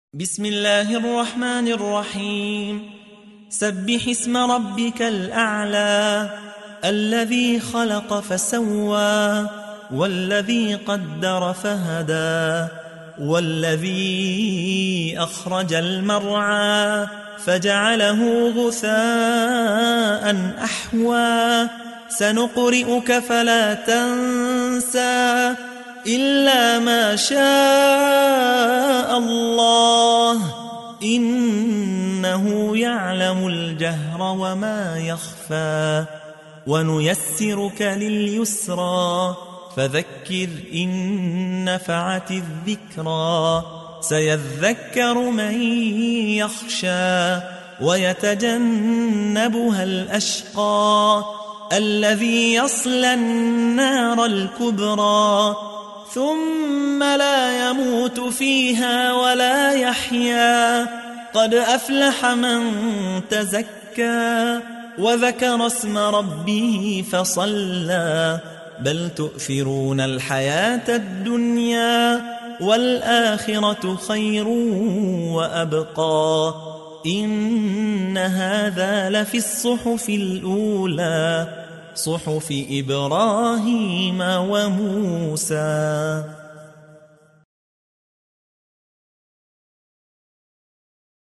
بسم الله الرحمن الرحيم. سبح اسم ربك الأعلى الذي خلق فسوى والذي قدر فهدى والذي أخرج المرعى فجعله غثاء أحوى سنقرئك فلا تنسى إلا ما شاء الله إنه يعلم الجهر وما يخفى ونيسرك لليسرى فذكر إن نفعت الذكرى سيذكر من يخشى ويتجنبها الأشقى الذي يصلى النار الكبرى ثم لا يموت فيها ولا يحيا قد أفلح من تزكى وذكر اسم ربه فصلى بل تؤثرون الحياة الدنيا والآخرة خير وأبقى إن هذا لفي الصحف الأولى صحف إبراهيم وموسى.